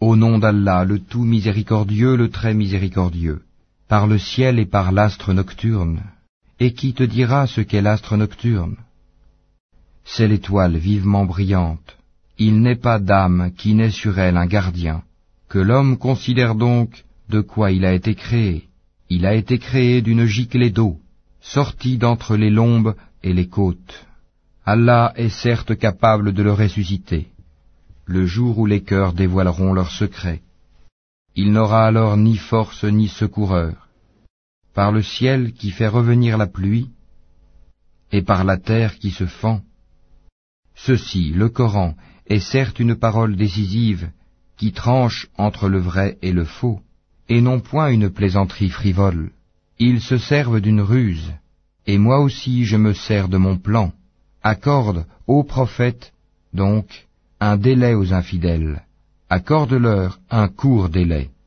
Au nom d'Allah, le tout miséricordieux, le très miséricordieux, par le ciel et par l'astre nocturne. Et qui te dira ce qu'est l'astre nocturne? C'est l'étoile vivement brillante. Il n'est pas d'âme qui n'ait sur elle un gardien. Que l'homme considère donc de quoi il a été créé. Il a été créé d'une giclée d'eau, sortie d'entre les lombes et les côtes. Allah est certes capable de le ressusciter, le jour où les cœurs dévoileront leurs secrets. Il n'aura alors ni force ni secoureur. Par le ciel qui fait revenir la pluie, et par la terre qui se fend. Ceci, le Coran, est certes une parole décisive, qui tranche entre le vrai et le faux, et non point une plaisanterie frivole. Ils se servent d'une ruse, et moi aussi je me sers de mon plan. Accorde, ô prophète, donc, un délai aux infidèles. Accorde-leur un court délai.